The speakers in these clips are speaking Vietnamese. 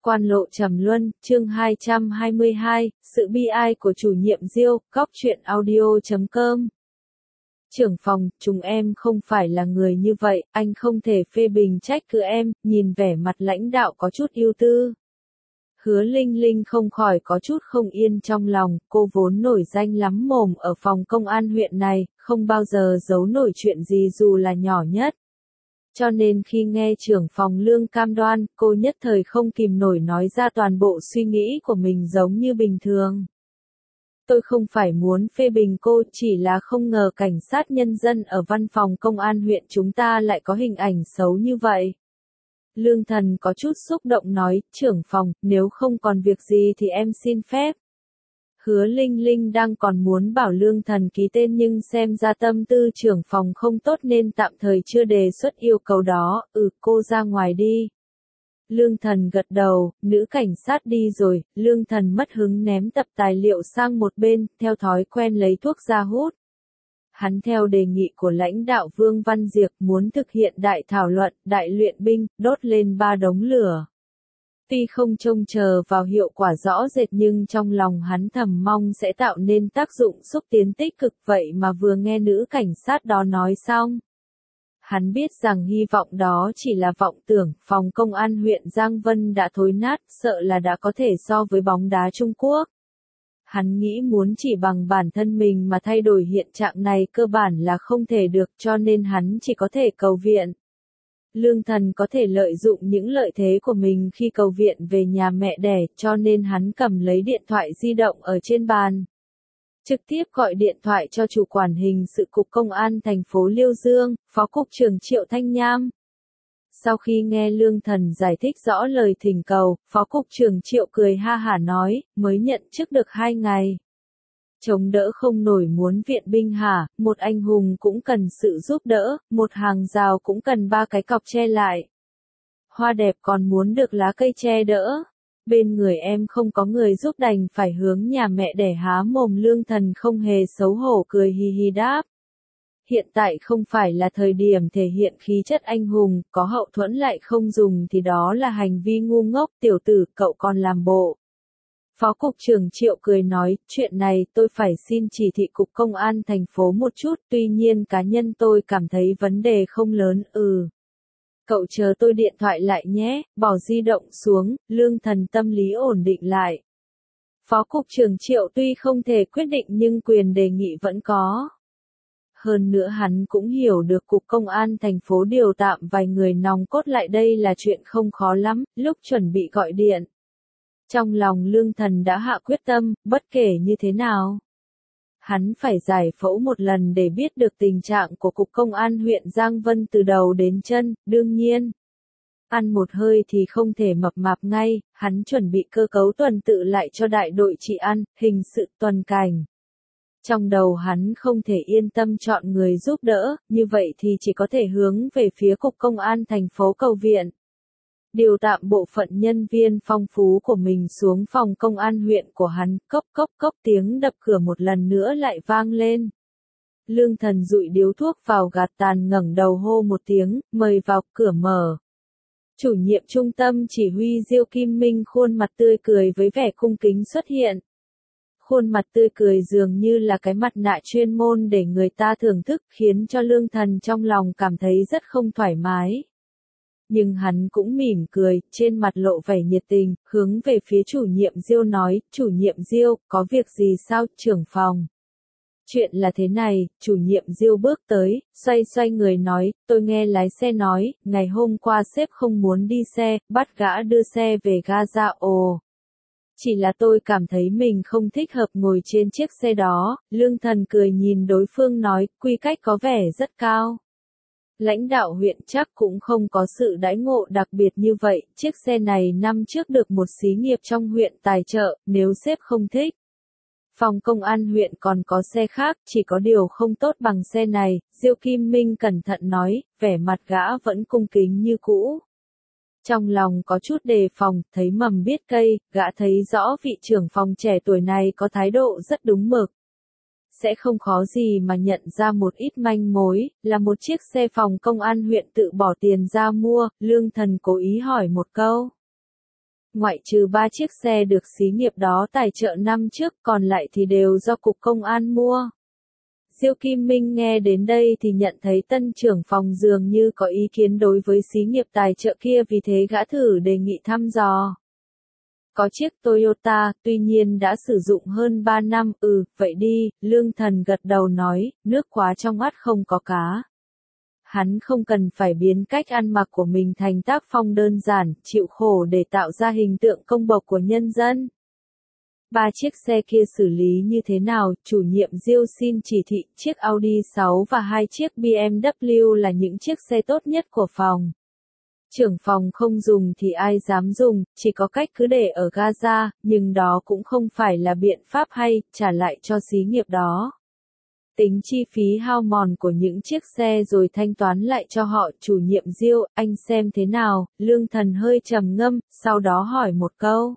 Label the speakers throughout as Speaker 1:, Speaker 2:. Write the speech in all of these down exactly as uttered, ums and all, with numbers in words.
Speaker 1: Quan lộ trầm luân, chương hai trăm hai mươi hai, sự bi ai của chủ nhiệm Diêu, góc truyện audio chấm com. Trưởng phòng, chúng em không phải là người như vậy, anh không thể phê bình trách cứ em, nhìn vẻ mặt lãnh đạo có chút ưu tư. Hứa Linh Linh không khỏi có chút không yên trong lòng, cô vốn nổi danh lắm mồm ở phòng công an huyện này, không bao giờ giấu nổi chuyện gì dù là nhỏ nhất. Cho nên khi nghe trưởng phòng Lương cam đoan, cô nhất thời không kìm nổi nói ra toàn bộ suy nghĩ của mình giống như bình thường. Tôi không phải muốn phê bình cô, chỉ là không ngờ cảnh sát nhân dân ở văn phòng công an huyện chúng ta lại có hình ảnh xấu như vậy. Lương Thần có chút xúc động nói, trưởng phòng, nếu không còn việc gì thì em xin phép. Hứa Linh Linh đang còn muốn bảo Lương Thần ký tên nhưng xem ra tâm tư trưởng phòng không tốt nên tạm thời chưa đề xuất yêu cầu đó, ừ cô ra ngoài đi. Lương Thần gật đầu, nữ cảnh sát đi rồi, Lương Thần mất hứng ném tập tài liệu sang một bên, theo thói quen lấy thuốc ra hút. Hắn theo đề nghị của lãnh đạo Vương Văn Diệp muốn thực hiện đại thảo luận, đại luyện binh, đốt lên ba đống lửa. Tuy không trông chờ vào hiệu quả rõ rệt nhưng trong lòng hắn thầm mong sẽ tạo nên tác dụng xúc tiến tích cực vậy mà vừa nghe nữ cảnh sát đó nói xong. Hắn biết rằng hy vọng đó chỉ là vọng tưởng, phòng công an huyện Giang Vân đã thối nát, sợ là đã có thể so với bóng đá Trung Quốc. Hắn nghĩ muốn chỉ bằng bản thân mình mà thay đổi hiện trạng này cơ bản là không thể được cho nên hắn chỉ có thể cầu viện. Lương Thần có thể lợi dụng những lợi thế của mình khi cầu viện về nhà mẹ đẻ cho nên hắn cầm lấy điện thoại di động ở trên bàn. Trực tiếp gọi điện thoại cho chủ quản hình sự cục công an thành phố Liêu Dương, phó cục trưởng Triệu Thanh Nham. Sau khi nghe Lương Thần giải thích rõ lời thỉnh cầu, phó cục trưởng Triệu cười ha hả nói, mới nhận chức được hai ngày. Chống đỡ không nổi muốn viện binh hả, một anh hùng cũng cần sự giúp đỡ, một hàng rào cũng cần ba cái cọc che lại. Hoa đẹp còn muốn được lá cây che đỡ. Bên người em không có người giúp đành phải hướng nhà mẹ đẻ há mồm. Lương Thần không hề xấu hổ cười hì hì đáp. Hiện tại không phải là thời điểm thể hiện khí chất anh hùng, có hậu thuẫn lại không dùng thì đó là hành vi ngu ngốc, tiểu tử, cậu còn làm bộ. Phó cục trưởng Triệu cười nói, chuyện này tôi phải xin chỉ thị cục công an thành phố một chút, tuy nhiên cá nhân tôi cảm thấy vấn đề không lớn, ừ. Cậu chờ tôi điện thoại lại nhé, bỏ di động xuống, Lương Thần tâm lý ổn định lại. Phó cục trưởng Triệu tuy không thể quyết định nhưng quyền đề nghị vẫn có. Hơn nữa hắn cũng hiểu được cục công an thành phố điều tạm vài người nòng cốt lại đây là chuyện không khó lắm, lúc chuẩn bị gọi điện. Trong lòng Lương Thần đã hạ quyết tâm, bất kể như thế nào. Hắn phải giải phẫu một lần để biết được tình trạng của cục công an huyện Giang Vân từ đầu đến chân, đương nhiên. Ăn một hơi thì không thể mập mạp ngay, hắn chuẩn bị cơ cấu tuần tự lại cho đại đội trị ăn, hình sự tuần cảnh. Trong đầu hắn không thể yên tâm chọn người giúp đỡ, như vậy thì chỉ có thể hướng về phía cục công an thành phố cầu viện. Điều tạm bộ phận nhân viên phong phú của mình xuống phòng công an huyện của hắn, cốc cốc cốc tiếng đập cửa một lần nữa lại vang lên. Lương Thần dụi điếu thuốc vào gạt tàn ngẩng đầu hô một tiếng, mời vào, cửa mở. Chủ nhiệm trung tâm chỉ huy Diêu Kim Minh khuôn mặt tươi cười với vẻ cung kính xuất hiện. Khuôn mặt tươi cười dường như là cái mặt nạ chuyên môn để người ta thưởng thức khiến cho Lương Thần trong lòng cảm thấy rất không thoải mái. Nhưng hắn cũng mỉm cười, trên mặt lộ vẻ nhiệt tình, hướng về phía chủ nhiệm Diêu nói, chủ nhiệm Diêu, có việc gì sao, trưởng phòng? Chuyện là thế này, chủ nhiệm Diêu bước tới, xoay xoay người nói, tôi nghe lái xe nói, ngày hôm qua sếp không muốn đi xe, bắt gã đưa xe về ga ra ồ. Chỉ là tôi cảm thấy mình không thích hợp ngồi trên chiếc xe đó, Lương Thần cười nhìn đối phương nói, quy cách có vẻ rất cao. Lãnh đạo huyện chắc cũng không có sự đãi ngộ đặc biệt như vậy, chiếc xe này năm trước được một xí nghiệp trong huyện tài trợ, nếu sếp không thích. Phòng công an huyện còn có xe khác, chỉ có điều không tốt bằng xe này, Diêu Kim Minh cẩn thận nói, vẻ mặt gã vẫn cung kính như cũ. Trong lòng có chút đề phòng, thấy mầm biết cây, gã thấy rõ vị trưởng phòng trẻ tuổi này có thái độ rất đúng mực. Sẽ không khó gì mà nhận ra một ít manh mối, là một chiếc xe phòng công an huyện tự bỏ tiền ra mua, Lương Thần cố ý hỏi một câu. Ngoại trừ ba chiếc xe được xí nghiệp đó tài trợ năm trước, còn lại thì đều do Cục Công an mua. Diêu Kim Minh nghe đến đây thì nhận thấy tân trưởng phòng dường như có ý kiến đối với xí nghiệp tài trợ kia, vì thế gã thử đề nghị thăm dò. Có chiếc Toyota, tuy nhiên đã sử dụng hơn ba năm, ừ, vậy đi, Lương Thần gật đầu nói, nước quá trong ắt không có cá. Hắn không cần phải biến cách ăn mặc của mình thành tác phong đơn giản, chịu khổ để tạo ra hình tượng công bộc của nhân dân. Ba chiếc xe kia xử lý như thế nào, chủ nhiệm Diêu xin chỉ thị, chiếc Audi sáu và hai chiếc B M W là những chiếc xe tốt nhất của phòng. Trưởng phòng không dùng thì ai dám dùng, chỉ có cách cứ để ở Gaza, nhưng đó cũng không phải là biện pháp hay, trả lại cho xí nghiệp đó. Tính chi phí hao mòn của những chiếc xe rồi thanh toán lại cho họ. Chủ nhiệm Diêu, anh xem thế nào? Lương Thần hơi trầm ngâm, sau đó hỏi một câu.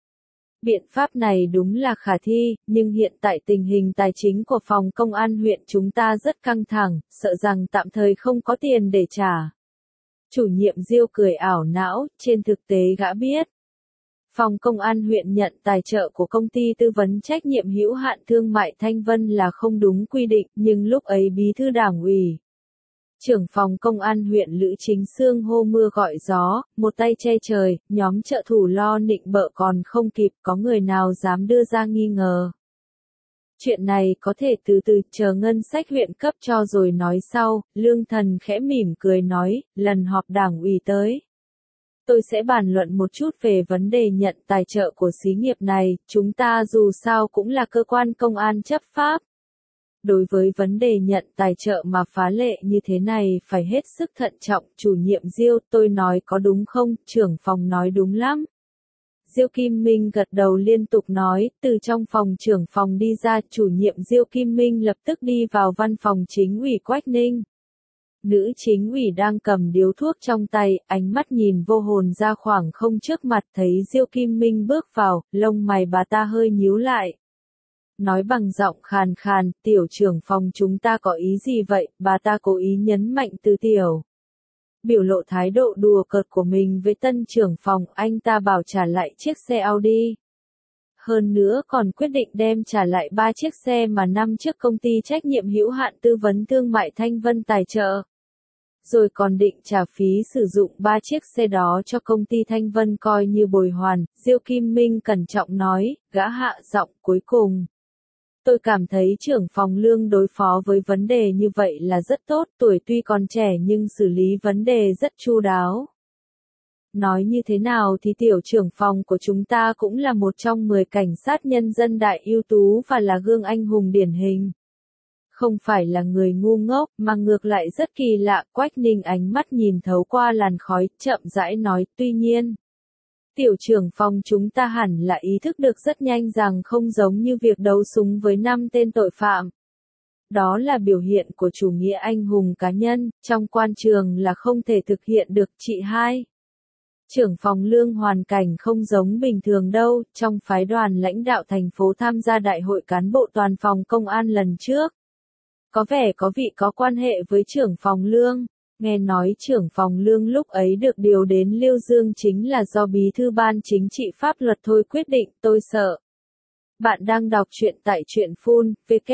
Speaker 1: Biện pháp này đúng là khả thi, nhưng hiện tại tình hình tài chính của phòng công an huyện chúng ta rất căng thẳng, sợ rằng tạm thời không có tiền để trả. Chủ nhiệm Diêu cười ảo não, trên thực tế gã biết. Phòng công an huyện nhận tài trợ của công ty tư vấn trách nhiệm hữu hạn thương mại Thanh Vân là không đúng quy định, nhưng lúc ấy bí thư đảng ủy, trưởng phòng công an huyện Lữ Chính Xương hô mưa gọi gió, một tay che trời, nhóm trợ thủ lo nịnh bợ còn không kịp, có người nào dám đưa ra nghi ngờ. Chuyện này có thể từ từ chờ ngân sách huyện cấp cho rồi nói sau. Lương Thần khẽ mỉm cười nói, lần họp đảng ủy tới, tôi sẽ bàn luận một chút về vấn đề nhận tài trợ của xí nghiệp này, chúng ta dù sao cũng là cơ quan công an chấp pháp. Đối với vấn đề nhận tài trợ mà phá lệ như thế này phải hết sức thận trọng. Chủ nhiệm Diêu, tôi nói có đúng không? Trưởng phòng nói đúng lắm. Diêu Kim Minh gật đầu liên tục nói, từ trong phòng trưởng phòng đi ra, chủ nhiệm Diêu Kim Minh lập tức đi vào văn phòng chính ủy Quách Ninh. Nữ chính ủy đang cầm điếu thuốc trong tay, ánh mắt nhìn vô hồn ra khoảng không trước mặt, thấy Diêu Kim Minh bước vào, lông mày bà ta hơi nhíu lại. Nói bằng giọng khàn khàn, tiểu trưởng phòng chúng ta có ý gì vậy, bà ta cố ý nhấn mạnh từ tiểu. Biểu lộ thái độ đùa cợt của mình với tân trưởng phòng, anh ta bảo trả lại chiếc xe Audi. Hơn nữa còn quyết định đem trả lại ba chiếc xe mà năm trước công ty trách nhiệm hữu hạn tư vấn thương mại Thanh Vân tài trợ. Rồi còn định trả phí sử dụng ba chiếc xe đó cho công ty Thanh Vân coi như bồi hoàn. Diêu Kim Minh cẩn trọng nói, gã hạ giọng cuối cùng. Tôi cảm thấy trưởng phòng Lương đối phó với vấn đề như vậy là rất tốt, tuổi tuy còn trẻ nhưng xử lý vấn đề rất chu đáo. Nói như thế nào thì tiểu trưởng phòng của chúng ta cũng là một trong mười cảnh sát nhân dân đại ưu tú và là gương anh hùng điển hình. Không phải là người ngu ngốc, mà ngược lại rất kỳ lạ. Quách Ninh ánh mắt nhìn thấu qua làn khói, chậm rãi nói, tuy nhiên. Tiểu trưởng phòng chúng ta hẳn là ý thức được rất nhanh rằng không giống như việc đấu súng với năm tên tội phạm. Đó là biểu hiện của chủ nghĩa anh hùng cá nhân, trong quan trường là không thể thực hiện được. Chị hai. Trưởng phòng Lương hoàn cảnh không giống bình thường đâu, trong phái đoàn lãnh đạo thành phố tham gia đại hội cán bộ toàn phòng công an lần trước. Có vẻ có vị có quan hệ với trưởng phòng Lương. Nghe nói trưởng phòng Lương lúc ấy được điều đến Liêu Dương chính là do bí thư ban chính trị pháp luật thôi quyết định, tôi sợ. Bạn đang đọc truyện tại truyện phun,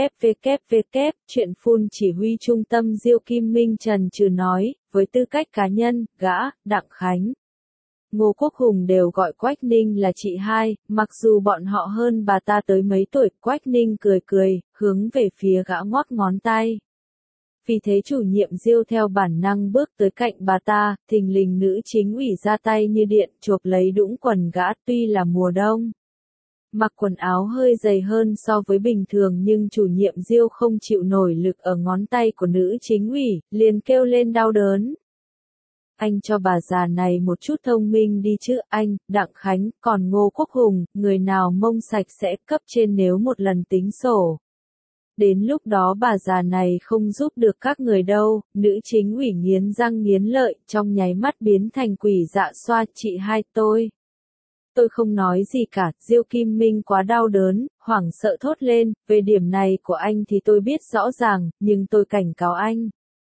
Speaker 1: www, truyện phun chỉ huy trung tâm Diêu Kim Minh trần trừ nói, với tư cách cá nhân, gã, Đặng Khánh. Ngô Quốc Hùng đều gọi Quách Ninh là chị hai, mặc dù bọn họ hơn bà ta tới mấy tuổi. Quách Ninh cười cười, hướng về phía gã ngoắc ngón tay. Vì thế chủ nhiệm Diêu theo bản năng bước tới cạnh bà ta, thình lình nữ chính ủy ra tay như điện chộp lấy đũng quần gã. Tuy là mùa đông, mặc quần áo hơi dày hơn so với bình thường nhưng chủ nhiệm Diêu không chịu nổi lực ở ngón tay của nữ chính ủy, liền kêu lên đau đớn. Anh cho bà già này một chút thông minh đi chứ, anh, Đặng Khánh, còn Ngô Quốc Hùng, người nào mông sạch sẽ cấp trên nếu một lần tính sổ. Đến lúc đó bà già này không giúp được các người đâu. Nữ chính ủy nghiến răng nghiến lợi, trong nháy mắt biến thành quỷ dạ xoa. Chị hai tôi. Tôi không nói gì cả. Diêu Kim Minh quá đau đớn, hoảng sợ thốt lên, về điểm này của anh thì tôi biết rõ ràng, nhưng tôi cảnh cáo anh.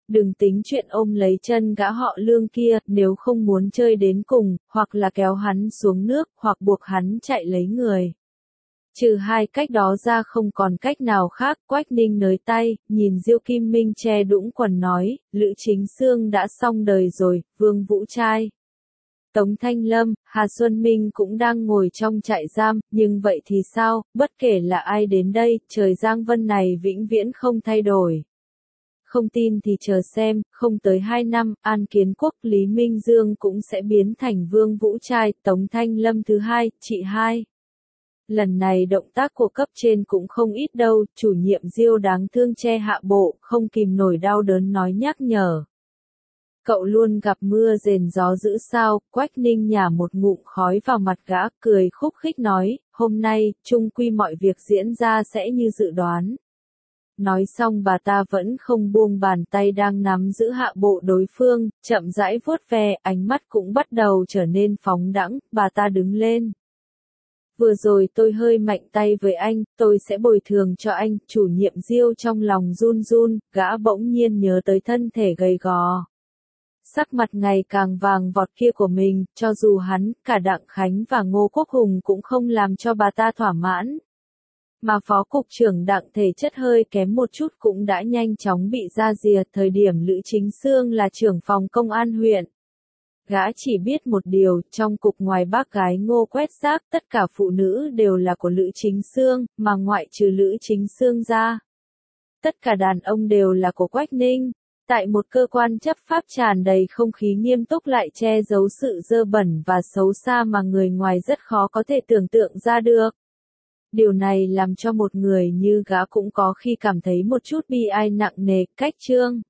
Speaker 1: Đừng tính chuyện ôm lấy chân gã họ Lương kia, nếu không muốn chơi đến cùng, hoặc là kéo hắn xuống nước, hoặc buộc hắn chạy lấy người. Trừ hai cách đó ra không còn cách nào khác, Quách Ninh nới tay, nhìn Diêu Kim Minh che đũng quần nói, Lữ Chính Xương đã xong đời rồi, Vương Vũ trai. Tống Thanh Lâm, Hà Xuân Minh cũng đang ngồi trong trại giam, nhưng vậy thì sao, bất kể là ai đến đây, trời Giang Vân này vĩnh viễn không thay đổi. Không tin thì chờ xem, không tới hai năm, An Kiến Quốc, Lý Minh Dương cũng sẽ biến thành Vương Vũ trai, Tống Thanh Lâm thứ hai, chị hai. Lần này động tác của cấp trên cũng không ít đâu, chủ nhiệm Diêu đáng thương che hạ bộ, không kìm nổi đau đớn nói nhắc nhở. Cậu luôn gặp mưa rền gió dữ sao, Quách Ninh nhả một ngụm khói vào mặt gã, cười khúc khích nói, hôm nay, chung quy mọi việc diễn ra sẽ như dự đoán. Nói xong bà ta vẫn không buông bàn tay đang nắm giữ hạ bộ đối phương, chậm rãi vuốt ve, ánh mắt cũng bắt đầu trở nên phóng đãng, bà ta đứng lên. Vừa rồi tôi hơi mạnh tay với anh, tôi sẽ bồi thường cho anh, chủ nhiệm Diêu trong lòng run run, gã bỗng nhiên nhớ tới thân thể gầy gò. Sắc mặt ngày càng vàng vọt kia của mình, cho dù hắn, cả Đặng Khánh và Ngô Quốc Hùng cũng không làm cho bà ta thỏa mãn. Mà phó cục trưởng Đặng thể chất hơi kém một chút cũng đã nhanh chóng bị ra rìa, thời điểm Lữ Chính Xương là trưởng phòng công an huyện. Gã chỉ biết một điều, trong cục ngoài bác gái Ngô quét rác, tất cả phụ nữ đều là của Lữ Chính Xương, mà ngoại trừ Lữ Chính Xương ra. Tất cả đàn ông đều là của Quách Ninh. Tại một cơ quan chấp pháp tràn đầy không khí nghiêm túc lại che giấu sự dơ bẩn và xấu xa mà người ngoài rất khó có thể tưởng tượng ra được. Điều này làm cho một người như gã cũng có khi cảm thấy một chút bi ai nặng nề, cách chương.